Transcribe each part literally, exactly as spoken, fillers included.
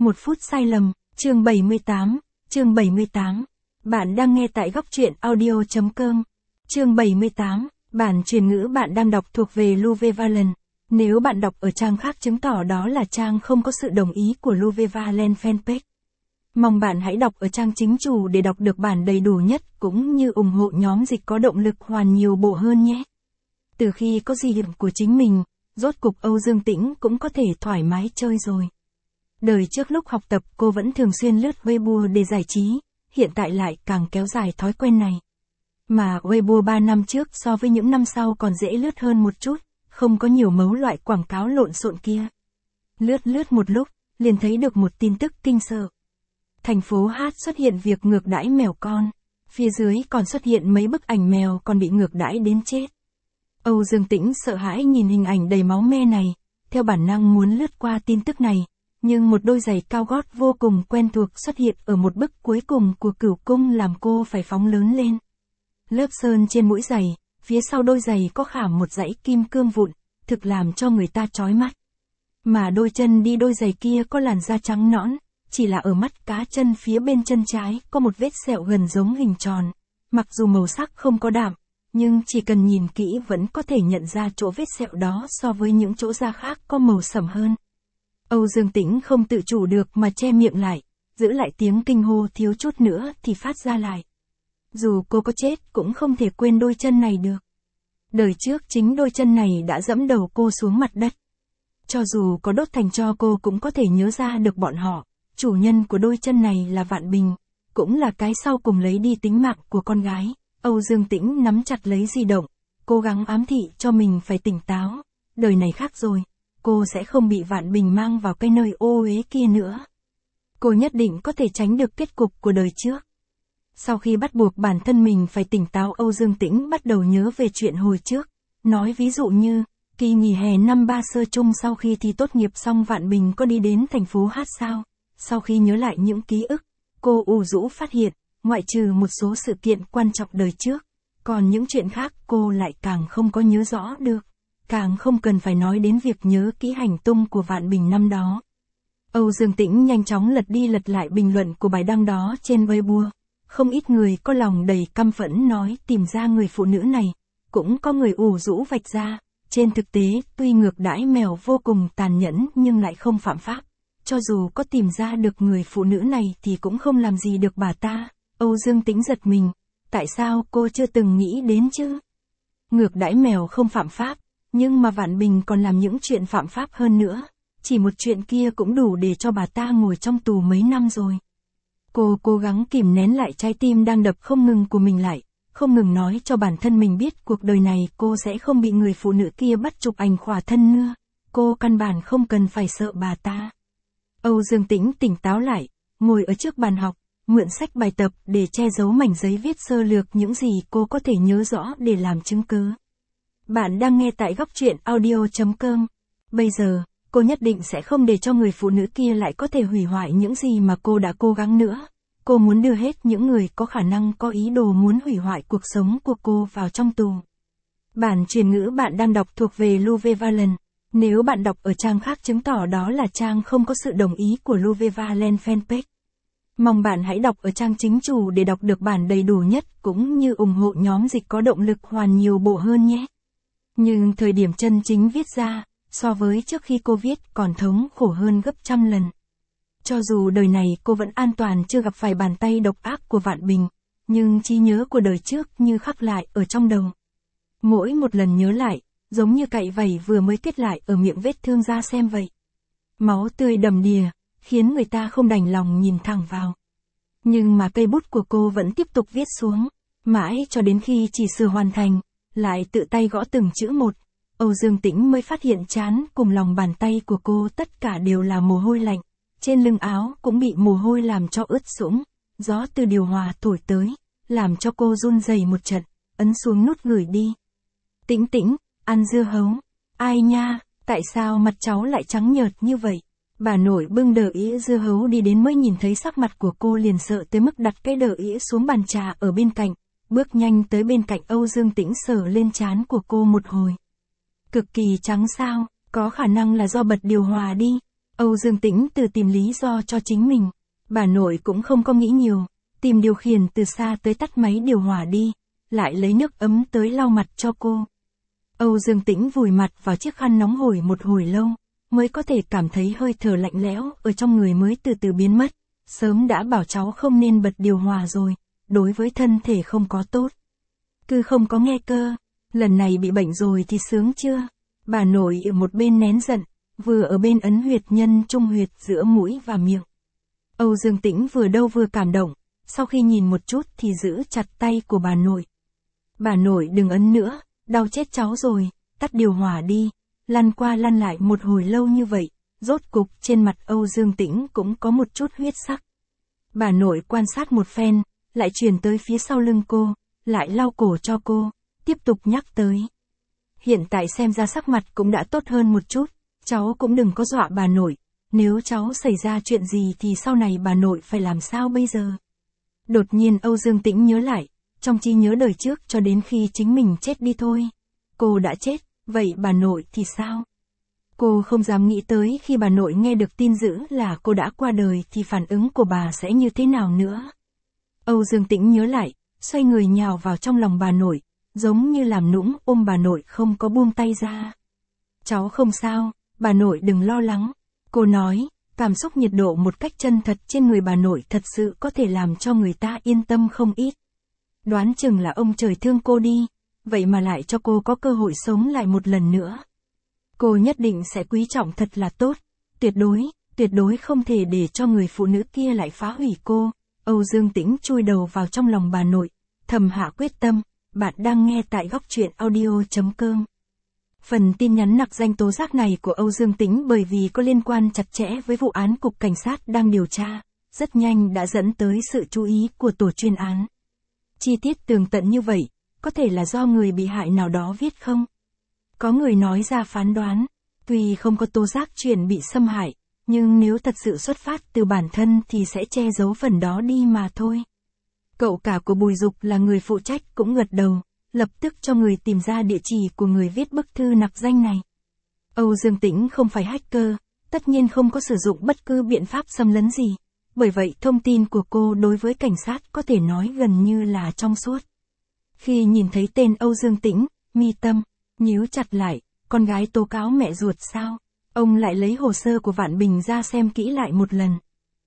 Một phút sai lầm, chương bảy mươi tám, chương bảy mươi tám. Bạn đang nghe tại góc truyện audio chấm com. Chương bảy mươi tám, bản truyền ngữ bạn đang đọc thuộc về Luvevalent. Nếu bạn đọc ở trang khác chứng tỏ đó là trang không có sự đồng ý của Luvevalent fanpage. Mong bạn hãy đọc ở trang chính chủ để đọc được bản đầy đủ nhất cũng như ủng hộ nhóm dịch có động lực hoàn nhiều bộ hơn nhé. Từ khi có di điểm của chính mình, rốt cục Âu Dương Tĩnh cũng có thể thoải mái chơi rồi. Đời trước lúc học tập cô vẫn thường xuyên lướt Weibo để giải trí, hiện tại lại càng kéo dài thói quen này. Mà Weibo ba năm trước so với những năm sau còn dễ lướt hơn một chút, không có nhiều mấu loại quảng cáo lộn xộn kia. Lướt lướt một lúc, liền thấy được một tin tức kinh sợ. Thành phố Hát xuất hiện việc ngược đãi mèo con, phía dưới còn xuất hiện mấy bức ảnh mèo còn bị ngược đãi đến chết. Âu Dương Tĩnh sợ hãi nhìn hình ảnh đầy máu me này, theo bản năng muốn lướt qua tin tức này, nhưng một đôi giày cao gót vô cùng quen thuộc xuất hiện ở một bức cuối cùng của Cửu Cung làm cô phải phóng lớn lên. Lớp sơn trên mũi giày, phía sau đôi giày có khảm một dãy kim cương vụn, thực làm cho người ta chói mắt. Mà đôi chân đi đôi giày kia có làn da trắng nõn, chỉ là ở mắt cá chân phía bên chân trái có một vết sẹo gần giống hình tròn. Mặc dù màu sắc không có đạm, nhưng chỉ cần nhìn kỹ vẫn có thể nhận ra chỗ vết sẹo đó so với những chỗ da khác có màu sẫm hơn. Âu Dương Tĩnh không tự chủ được mà che miệng lại, giữ lại tiếng kinh hô thiếu chút nữa thì phát ra lại. Dù cô có chết cũng không thể quên đôi chân này được. Đời trước chính đôi chân này đã dẫm đầu cô xuống mặt đất. Cho dù có đốt thành tro cô cũng có thể nhớ ra được bọn họ, chủ nhân của đôi chân này là Vạn Bình, cũng là cái sau cùng lấy đi tính mạng của con gái. Âu Dương Tĩnh nắm chặt lấy di động, cố gắng ám thị cho mình phải tỉnh táo, đời này khác rồi, cô sẽ không bị Vạn Bình mang vào cái nơi ô uế kia nữa. Cô nhất định có thể tránh được kết cục của đời trước. Sau khi bắt buộc bản thân mình phải tỉnh táo, Âu Dương Tĩnh bắt đầu nhớ về chuyện hồi trước, nói ví dụ như, kỳ nghỉ hè năm ba sơ chung sau khi thi tốt nghiệp xong Vạn Bình có đi đến thành phố Hát sao? Sau khi nhớ lại những ký ức, cô ù rũ phát hiện, ngoại trừ một số sự kiện quan trọng đời trước, còn những chuyện khác cô lại càng không có nhớ rõ được, càng không cần phải nói đến việc nhớ kỹ hành tung của Vạn Bình năm đó. Âu Dương Tĩnh nhanh chóng lật đi lật lại bình luận của bài đăng đó trên Weibo. Không ít người có lòng đầy căm phẫn nói tìm ra người phụ nữ này, cũng có người ù rũ vạch ra, trên thực tế tuy ngược đãi mèo vô cùng tàn nhẫn nhưng lại không phạm pháp. Cho dù có tìm ra được người phụ nữ này thì cũng không làm gì được bà ta. Âu Dương Tĩnh giật mình, tại sao cô chưa từng nghĩ đến chứ? Ngược đãi mèo không phạm pháp, nhưng mà Vạn Bình còn làm những chuyện phạm pháp hơn nữa, chỉ một chuyện kia cũng đủ để cho bà ta ngồi trong tù mấy năm rồi. Cô cố gắng kìm nén lại trái tim đang đập không ngừng của mình lại, không ngừng nói cho bản thân mình biết cuộc đời này cô sẽ không bị người phụ nữ kia bắt chụp ảnh khỏa thân nữa, cô căn bản không cần phải sợ bà ta. Âu Dương Tĩnh tỉnh táo lại, ngồi ở trước bàn học, mượn sách bài tập để che giấu mảnh giấy viết sơ lược những gì cô có thể nhớ rõ để làm chứng cứ. Bạn đang nghe tại góc truyện audio chấm com. Bây giờ, cô nhất định sẽ không để cho người phụ nữ kia lại có thể hủy hoại những gì mà cô đã cố gắng nữa. Cô muốn đưa hết những người có khả năng có ý đồ muốn hủy hoại cuộc sống của cô vào trong tù. Bản truyền ngữ bạn đang đọc thuộc về Luvevalent. Nếu bạn đọc ở trang khác chứng tỏ đó là trang không có sự đồng ý của Luvevalent fanpage. Mong bạn hãy đọc ở trang chính chủ để đọc được bản đầy đủ nhất cũng như ủng hộ nhóm dịch có động lực hoàn nhiều bộ hơn nhé. Nhưng thời điểm chân chính viết ra, so với trước khi cô viết còn thống khổ hơn gấp trăm lần. Cho dù đời này cô vẫn an toàn chưa gặp phải bàn tay độc ác của Vạn Bình, nhưng trí nhớ của đời trước như khắc lại ở trong đầu. Mỗi một lần nhớ lại, giống như cạy vảy vừa mới kết lại ở miệng vết thương ra xem vậy. Máu tươi đầm đìa, khiến người ta không đành lòng nhìn thẳng vào. Nhưng mà cây bút của cô vẫn tiếp tục viết xuống, mãi cho đến khi chỉ sửa hoàn thành, lại tự tay gõ từng chữ một. Âu Dương Tĩnh mới phát hiện trán cùng lòng bàn tay của cô tất cả đều là mồ hôi lạnh, trên lưng áo cũng bị mồ hôi làm cho ướt sũng, gió từ điều hòa thổi tới, làm cho cô run rẩy một trận, ấn xuống nút gửi đi. Tĩnh Tĩnh, ăn dưa hấu. Ai nha, tại sao mặt cháu lại trắng nhợt như vậy? Bà nội bưng đờ ĩa dưa hấu đi đến mới nhìn thấy sắc mặt của cô liền sợ tới mức đặt cái đờ ĩa xuống bàn trà ở bên cạnh, bước nhanh tới bên cạnh Âu Dương Tĩnh sờ lên trán của cô một hồi. Cực kỳ trắng sao, có khả năng là do bật điều hòa đi. Âu Dương Tĩnh từ tìm lý do cho chính mình. Bà nội cũng không có nghĩ nhiều, tìm điều khiển từ xa tới tắt máy điều hòa đi, lại lấy nước ấm tới lau mặt cho cô. Âu Dương Tĩnh vùi mặt vào chiếc khăn nóng hổi một hồi lâu, mới có thể cảm thấy hơi thở lạnh lẽo ở trong người mới từ từ biến mất. Sớm đã bảo cháu không nên bật điều hòa rồi, đối với thân thể không có tốt. Cứ không có nghe cơ, lần này bị bệnh rồi thì sướng chưa? Bà nội ở một bên nén giận, vừa ở bên ấn huyệt nhân trung huyệt giữa mũi và miệng. Âu Dương Tĩnh vừa đau vừa cảm động, sau khi nhìn một chút thì giữ chặt tay của bà nội. Bà nội đừng ấn nữa, đau chết cháu rồi, tắt điều hòa đi. Lăn qua lăn lại một hồi lâu như vậy, rốt cục trên mặt Âu Dương Tĩnh cũng có một chút huyết sắc. Bà nội quan sát một phen, lại chuyển tới phía sau lưng cô, lại lau cổ cho cô, tiếp tục nhắc tới. Hiện tại xem ra sắc mặt cũng đã tốt hơn một chút, cháu cũng đừng có dọa bà nội, nếu cháu xảy ra chuyện gì thì sau này bà nội phải làm sao bây giờ? Đột nhiên Âu Dương Tĩnh nhớ lại, trong trí nhớ đời trước cho đến khi chính mình chết đi thôi. Cô đã chết, vậy bà nội thì sao? Cô không dám nghĩ tới khi bà nội nghe được tin dữ là cô đã qua đời thì phản ứng của bà sẽ như thế nào nữa. Âu Dương Tĩnh nhớ lại, xoay người nhào vào trong lòng bà nội, giống như làm nũng ôm bà nội không có buông tay ra. Cháu không sao, bà nội đừng lo lắng. Cô nói, cảm xúc nhiệt độ một cách chân thật trên người bà nội thật sự có thể làm cho người ta yên tâm không ít. Đoán chừng là ông trời thương cô đi, vậy mà lại cho cô có cơ hội sống lại một lần nữa. Cô nhất định sẽ quý trọng thật là tốt, tuyệt đối, tuyệt đối không thể để cho người phụ nữ kia lại phá hủy cô. Âu Dương Tĩnh chui đầu vào trong lòng bà nội, thầm hạ quyết tâm. Bạn đang nghe tại góc truyện audio chấm com. Phần tin nhắn nặc danh tố giác này của Âu Dương Tĩnh bởi vì có liên quan chặt chẽ với vụ án cục cảnh sát đang điều tra, rất nhanh đã dẫn tới sự chú ý của tổ chuyên án. Chi tiết tường tận như vậy, có thể là do người bị hại nào đó viết không? Có người nói ra phán đoán, tuy không có tố giác chuyện bị xâm hại, nhưng nếu thật sự xuất phát từ bản thân thì sẽ che giấu phần đó đi mà thôi. Cậu cả của Bùi Dục là người phụ trách cũng gật đầu, lập tức cho người tìm ra địa chỉ của người viết bức thư nặc danh này. Âu Dương Tĩnh không phải hacker, tất nhiên không có sử dụng bất cứ biện pháp xâm lấn gì, bởi vậy thông tin của cô đối với cảnh sát có thể nói gần như là trong suốt. Khi nhìn thấy tên Âu Dương Tĩnh, mi tâm nhíu chặt lại, con gái tố cáo mẹ ruột sao? Ông lại lấy hồ sơ của Vạn Bình ra xem kỹ lại một lần.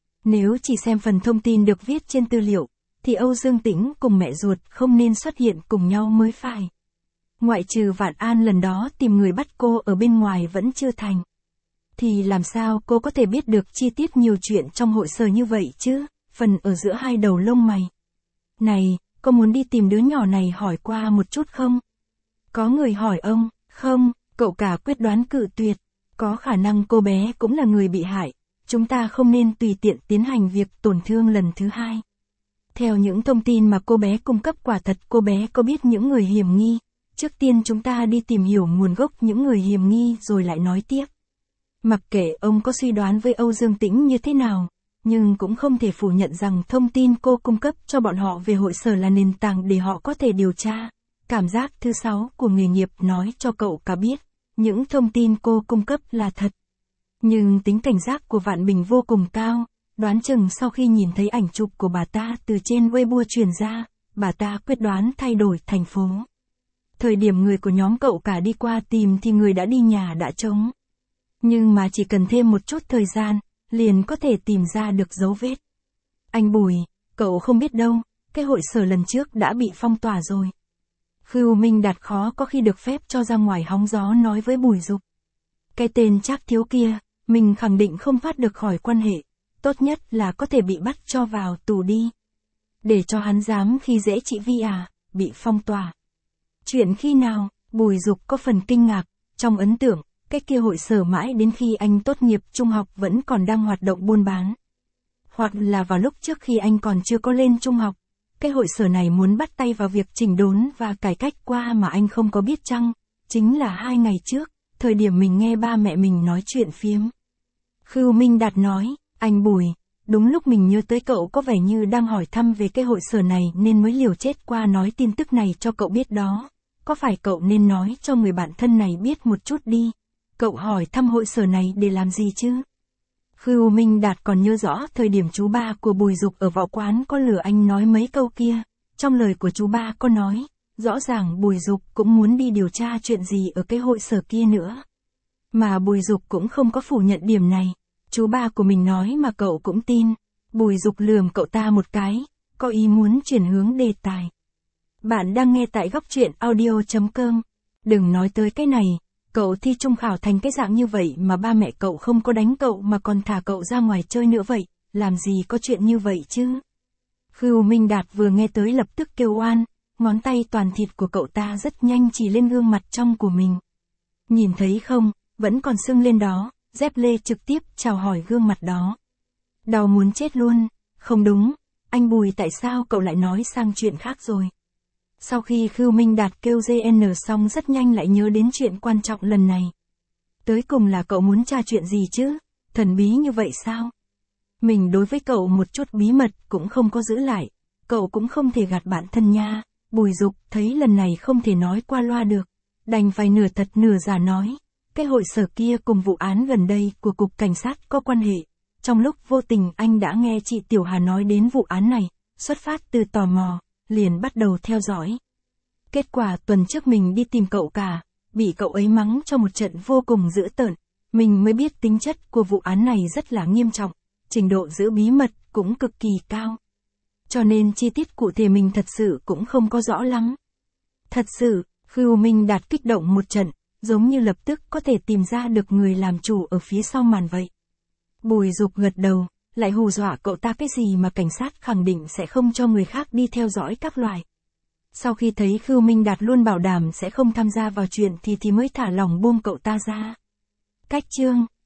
Nếu chỉ xem phần thông tin được viết trên tư liệu, thì Âu Dương Tĩnh cùng mẹ ruột không nên xuất hiện cùng nhau mới phải. Ngoại trừ Vạn An lần đó tìm người bắt cô ở bên ngoài vẫn chưa thành. Thì làm sao cô có thể biết được chi tiết nhiều chuyện trong hội sở như vậy chứ, phần ở giữa hai đầu lông mày. Này, có muốn đi tìm đứa nhỏ này hỏi qua một chút không? Có người hỏi ông, không, cậu cả quyết đoán cự tuyệt. Có khả năng cô bé cũng là người bị hại, chúng ta không nên tùy tiện tiến hành việc tổn thương lần thứ hai. Theo những thông tin mà cô bé cung cấp quả thật cô bé có biết những người hiểm nghi, trước tiên chúng ta đi tìm hiểu nguồn gốc những người hiểm nghi rồi lại nói tiếp. Mặc kệ ông có suy đoán với Âu Dương Tĩnh như thế nào, nhưng cũng không thể phủ nhận rằng thông tin cô cung cấp cho bọn họ về hội sở là nền tảng để họ có thể điều tra. Cảm giác thứ sáu của nghề nghiệp nói cho cậu cả biết, những thông tin cô cung cấp là thật. Nhưng tính cảnh giác của Vạn Bình vô cùng cao, đoán chừng sau khi nhìn thấy ảnh chụp của bà ta từ trên Weibo truyền ra, bà ta quyết đoán thay đổi thành phố. Thời điểm người của nhóm cậu cả đi qua tìm thì người đã đi nhà đã trống. Nhưng mà chỉ cần thêm một chút thời gian, liền có thể tìm ra được dấu vết. Anh Bùi, cậu không biết đâu, cái hội sở lần trước đã bị phong tỏa rồi. Khưu Minh Đạt khó có khi được phép cho ra ngoài hóng gió nói với Bùi Dục. Cái tên Trác Thiếu kia, mình khẳng định không thoát được khỏi quan hệ, tốt nhất là có thể bị bắt cho vào tù đi. Để cho hắn dám khi dễ chị Vi à, bị phong tỏa. Chuyện khi nào, Bùi Dục có phần kinh ngạc, trong ấn tượng, cái kia hội sở mãi đến khi anh tốt nghiệp trung học vẫn còn đang hoạt động buôn bán. Hoặc là vào lúc trước khi anh còn chưa có lên trung học, cái hội sở này muốn bắt tay vào việc chỉnh đốn và cải cách qua mà anh không có biết chăng, chính là hai ngày trước, thời điểm mình nghe ba mẹ mình nói chuyện phiếm. Khưu Minh Đạt nói, anh Bùi, đúng lúc mình nhớ tới cậu có vẻ như đang hỏi thăm về cái hội sở này nên mới liều chết qua nói tin tức này cho cậu biết đó. Có phải cậu nên nói cho người bạn thân này biết một chút đi? Cậu hỏi thăm hội sở này để làm gì chứ? Khưu Minh Đạt còn nhớ rõ thời điểm chú ba của Bùi Dục ở võ quán có lừa anh nói mấy câu kia. Trong lời của chú ba có nói, rõ ràng Bùi Dục cũng muốn đi điều tra chuyện gì ở cái hội sở kia nữa. Mà Bùi Dục cũng không có phủ nhận điểm này. Chú ba của mình nói mà cậu cũng tin. Bùi Dục lườm cậu ta một cái, có ý muốn chuyển hướng đề tài. Bạn đang nghe tại góc truyện audio chấm com. Đừng nói tới cái này, cậu thi trung khảo thành cái dạng như vậy mà ba mẹ cậu không có đánh cậu mà còn thả cậu ra ngoài chơi nữa vậy, làm gì có chuyện như vậy chứ. Khưu Minh Đạt vừa nghe tới lập tức kêu oan, ngón tay toàn thịt của cậu ta rất nhanh chỉ lên gương mặt trong của mình. Nhìn thấy không, vẫn còn sưng lên đó, dép lê trực tiếp chào hỏi gương mặt đó. Đau muốn chết luôn, không đúng, anh Bùi tại sao cậu lại nói sang chuyện khác rồi. Sau khi Khưu Minh Đạt kêu giê en xong rất nhanh lại nhớ đến chuyện quan trọng lần này. Tới cùng là cậu muốn tra chuyện gì chứ, thần bí như vậy sao? Mình đối với cậu một chút bí mật cũng không có giữ lại, cậu cũng không thể gạt bản thân nha. Bùi Dục thấy lần này không thể nói qua loa được, đành phải nửa thật nửa giả nói. Cái hội sở kia cùng vụ án gần đây của cục cảnh sát có quan hệ. Trong lúc vô tình anh đã nghe chị Tiểu Hà nói đến vụ án này, xuất phát từ tò mò, liền bắt đầu theo dõi. Kết quả tuần trước mình đi tìm cậu cả, bị cậu ấy mắng cho một trận vô cùng dữ tợn. Mình mới biết tính chất của vụ án này rất là nghiêm trọng, trình độ giữ bí mật cũng cực kỳ cao. Cho nên chi tiết cụ thể mình thật sự cũng không có rõ lắm. Thật sự, Khưu Minh Đạt kích động một trận, giống như lập tức có thể tìm ra được người làm chủ ở phía sau màn vậy. Bùi Dục gật đầu, lại hù dọa cậu ta cái gì mà cảnh sát khẳng định sẽ không cho người khác đi theo dõi các loại. Sau khi thấy Khưu Minh Đạt luôn bảo đảm sẽ không tham gia vào chuyện thì thì mới thả lỏng buông cậu ta ra. Cách chương